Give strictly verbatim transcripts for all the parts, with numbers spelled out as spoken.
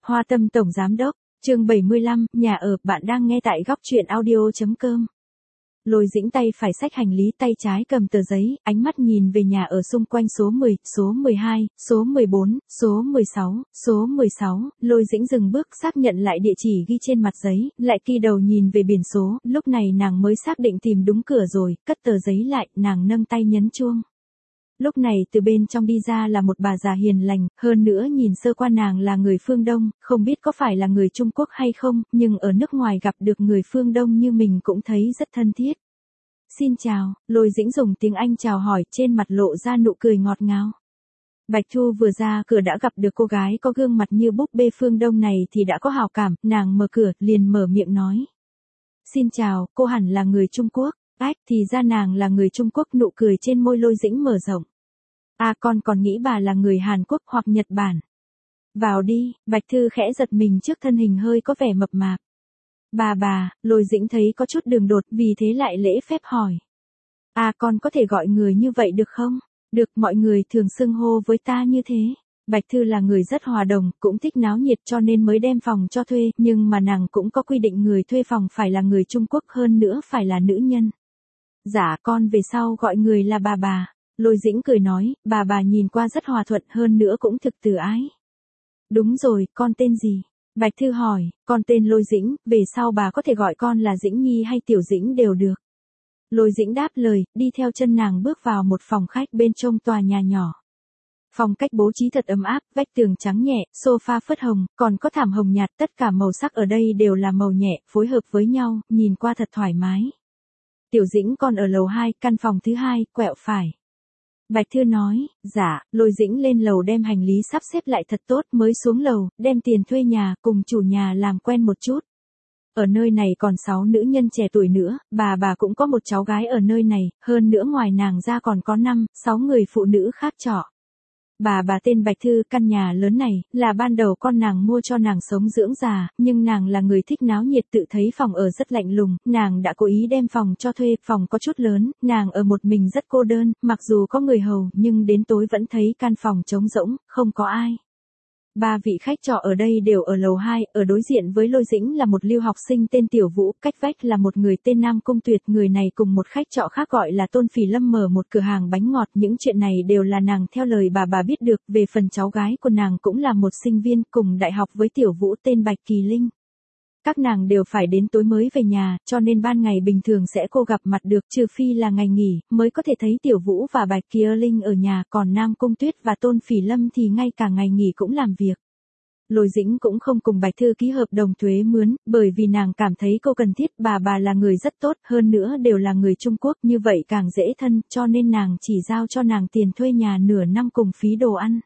Hoa Tâm Tổng Giám Đốc, chương bảy mươi lăm, nhà ở, bạn đang nghe tại góc truyện audio.com. Lôi Dĩnh tay phải xách hành lý, tay trái cầm tờ giấy, ánh mắt nhìn về nhà ở xung quanh số mười, số mười hai, số mười bốn, số mười sáu, số mười sáu, Lôi Dĩnh dừng bước xác nhận lại địa chỉ ghi trên mặt giấy, lại kỳ đầu nhìn về biển số, lúc này nàng mới xác định tìm đúng cửa rồi, cất tờ giấy lại, nàng nâng tay nhấn chuông. Lúc này từ bên trong đi ra là một bà già hiền lành, hơn nữa nhìn sơ qua nàng là người phương Đông, không biết có phải là người Trung Quốc hay không, nhưng ở nước ngoài gặp được người phương Đông như mình cũng thấy rất thân thiết. Xin chào, Lôi Dĩnh dùng tiếng Anh chào hỏi, trên mặt lộ ra nụ cười ngọt ngào. Bạch Thu vừa ra cửa đã gặp được cô gái có gương mặt như búp bê phương Đông này thì đã có hào cảm, nàng mở cửa, liền mở miệng nói. Xin chào, cô hẳn là người Trung Quốc. Ách, thì ra nàng là người Trung Quốc, nụ cười trên môi Lôi Dĩnh mở rộng. À, con còn nghĩ bà là người Hàn Quốc hoặc Nhật Bản. Vào đi, Bạch Thư khẽ giật mình trước thân hình hơi có vẻ mập mạp. Bà bà, Lôi Dĩnh thấy có chút đường đột, vì thế lại lễ phép hỏi. À, con có thể gọi người như vậy được không? Được, mọi người thường xưng hô với ta như thế. Bạch Thư là người rất hòa đồng, cũng thích náo nhiệt cho nên mới đem phòng cho thuê, nhưng mà nàng cũng có quy định người thuê phòng phải là người Trung Quốc, hơn nữa phải là nữ nhân. Dạ, con về sau gọi người là bà bà. Lôi Dĩnh cười nói, bà bà nhìn qua rất hòa thuận, hơn nữa cũng thực từ ái. Đúng rồi, con tên gì? Bạch Thư hỏi, con tên Lôi Dĩnh, về sau bà có thể gọi con là Dĩnh Nhi hay Tiểu Dĩnh đều được. Lôi Dĩnh đáp lời, đi theo chân nàng bước vào một phòng khách bên trong tòa nhà nhỏ. Phong cách bố trí thật ấm áp, vách tường trắng nhẹ, sofa phớt hồng, còn có thảm hồng nhạt, tất cả màu sắc ở đây đều là màu nhẹ, phối hợp với nhau, nhìn qua thật thoải mái. Tiểu Dĩnh con ở lầu hai, căn phòng thứ hai, quẹo phải. Bạch Thư nói, dạ, Lôi Dĩnh lên lầu đem hành lý sắp xếp lại thật tốt, mới xuống lầu, đem tiền thuê nhà, cùng chủ nhà làm quen một chút. Ở nơi này còn sáu nữ nhân trẻ tuổi nữa, bà bà cũng có một cháu gái ở nơi này, hơn nữa ngoài nàng ra còn có năm, sáu người phụ nữ khác trọ. Bà bà tên Bạch Thư, căn nhà lớn này, là ban đầu con nàng mua cho nàng sống dưỡng già, nhưng nàng là người thích náo nhiệt, tự thấy phòng ở rất lạnh lùng, nàng đã cố ý đem phòng cho thuê, phòng có chút lớn, nàng ở một mình rất cô đơn, mặc dù có người hầu, nhưng đến tối vẫn thấy căn phòng trống rỗng, không có ai. Ba vị khách trọ ở đây đều ở lầu hai, ở đối diện với Lôi Dĩnh là một lưu học sinh tên Tiểu Vũ, cách vách là một người tên Nam Cung Tuyệt, người này cùng một khách trọ khác gọi là Tôn Phỉ Lâm mở một cửa hàng bánh ngọt, những chuyện này đều là nàng theo lời bà bà biết được, về phần cháu gái của nàng cũng là một sinh viên cùng đại học với Tiểu Vũ tên Bạch Kỳ Linh. Các nàng đều phải đến tối mới về nhà, cho nên ban ngày bình thường sẽ cô gặp mặt được, trừ phi là ngày nghỉ, mới có thể thấy Tiểu Vũ và Bạch Kỳ Linh ở nhà, còn Nam Cung Tuyết và Tôn Phỉ Lâm thì ngay cả ngày nghỉ cũng làm việc. Lôi Dĩnh cũng không cùng Bạch Thư ký hợp đồng thuế mướn, bởi vì nàng cảm thấy cô cần thiết, bà bà là người rất tốt, hơn nữa đều là người Trung Quốc, như vậy càng dễ thân, cho nên nàng chỉ giao cho nàng tiền thuê nhà nửa năm cùng phí đồ ăn.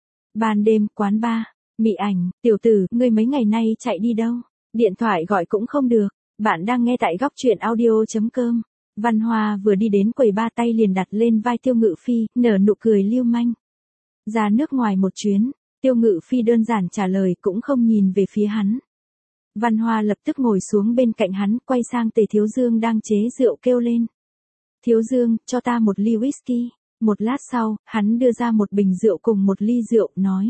Ban đêm, quán bar, Mị Ảnh, tiểu tử, ngươi mấy ngày nay chạy đi đâu? Điện thoại gọi cũng không được, bạn đang nghe tại góc truyện audio.com. Văn Hoa vừa đi đến quầy ba, tay liền đặt lên vai Tiêu Ngự Phi, nở nụ cười lưu manh. Ra nước ngoài một chuyến, Tiêu Ngự Phi đơn giản trả lời, cũng không nhìn về phía hắn. Văn Hoa lập tức ngồi xuống bên cạnh hắn, quay sang Tề Thiếu Dương đang chế rượu kêu lên. Thiếu Dương, cho ta một ly whisky. Một lát sau, hắn đưa ra một bình rượu cùng một ly rượu, nói.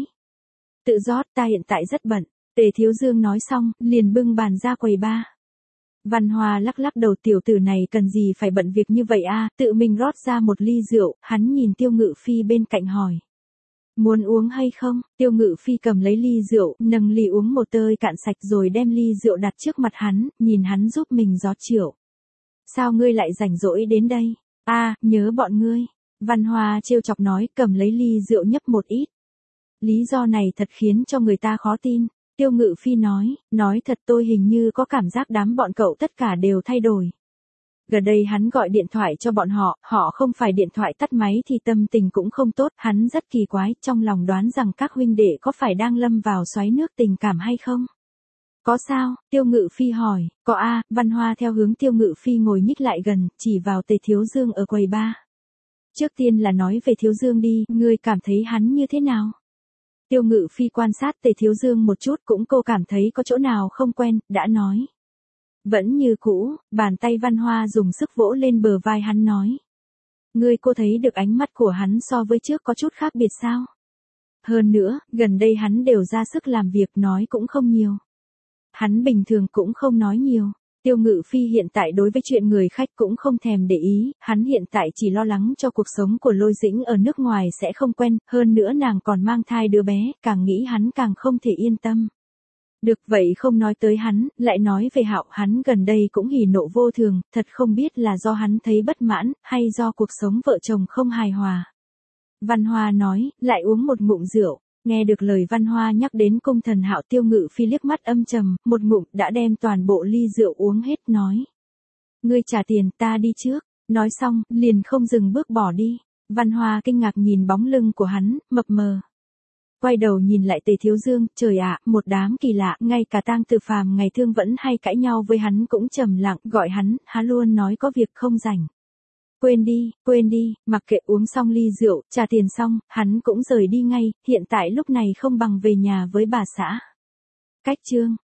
Tự rót, ta hiện tại rất bận. Tề Thiếu Dương nói xong, liền bưng bàn ra quầy ba. Văn Hoa lắc lắc đầu, tiểu tử này cần gì phải bận việc như vậy a? Tự mình rót ra một ly rượu, hắn nhìn Tiêu Ngự Phi bên cạnh hỏi. Muốn uống hay không? Tiêu Ngự Phi cầm lấy ly rượu, nâng ly uống một tơi cạn sạch rồi đem ly rượu đặt trước mặt hắn, nhìn hắn giúp mình rót rượu. Sao ngươi lại rảnh rỗi đến đây? A, à, nhớ bọn ngươi. Văn Hoa trêu chọc nói, cầm lấy ly rượu nhấp một ít. Lý do này thật khiến cho người ta khó tin. Tiêu Ngự Phi nói, nói thật tôi hình như có cảm giác đám bọn cậu tất cả đều thay đổi. Gần đây hắn gọi điện thoại cho bọn họ, họ không phải điện thoại tắt máy thì tâm tình cũng không tốt, hắn rất kỳ quái, trong lòng đoán rằng các huynh đệ có phải đang lâm vào xoáy nước tình cảm hay không? Có sao? Tiêu Ngự Phi hỏi, có a. Văn Hoa theo hướng Tiêu Ngự Phi ngồi nhích lại gần, chỉ vào Tề Thiếu Dương ở quầy ba. Trước tiên là nói về Thiếu Dương đi, ngươi cảm thấy hắn như thế nào? Tiêu Ngự Phi quan sát Tề Thiếu Dương một chút, cũng cô cảm thấy có chỗ nào không quen, đã nói. Vẫn như cũ, bàn tay Văn Hoa dùng sức vỗ lên bờ vai hắn nói. Ngươi cô thấy được ánh mắt của hắn so với trước có chút khác biệt sao? Hơn nữa, gần đây hắn đều ra sức làm việc nói cũng không nhiều. Hắn bình thường cũng không nói nhiều. Tiêu Ngự Phi hiện tại đối với chuyện người khách cũng không thèm để ý, hắn hiện tại chỉ lo lắng cho cuộc sống của Lôi Dĩnh ở nước ngoài sẽ không quen, hơn nữa nàng còn mang thai đứa bé, càng nghĩ hắn càng không thể yên tâm. Được vậy không nói tới hắn, lại nói về Hạo, hắn gần đây cũng hỉ nộ vô thường, thật không biết là do hắn thấy bất mãn, hay do cuộc sống vợ chồng không hài hòa. Văn Hoa nói, lại uống một ngụm rượu. Nghe được lời Văn Hoa nhắc đến cung thần Hạo, Tiêu Ngự Phi liếc mắt âm trầm, một ngụm đã đem toàn bộ ly rượu uống hết, nói. Ngươi trả tiền, ta đi trước. Nói xong, liền không dừng bước bỏ đi. Văn Hoa kinh ngạc nhìn bóng lưng của hắn, mập mờ. Quay đầu nhìn lại Tề Thiếu Dương, trời ạ, một đám kỳ lạ, ngay cả Tang Tử Phàm ngày thương vẫn hay cãi nhau với hắn cũng trầm lặng, gọi hắn, hắn luôn nói có việc không rảnh. Quên đi, quên đi, mặc kệ, uống xong ly rượu, trả tiền xong, hắn cũng rời đi ngay, hiện tại lúc này không bằng về nhà với bà xã. Cách chương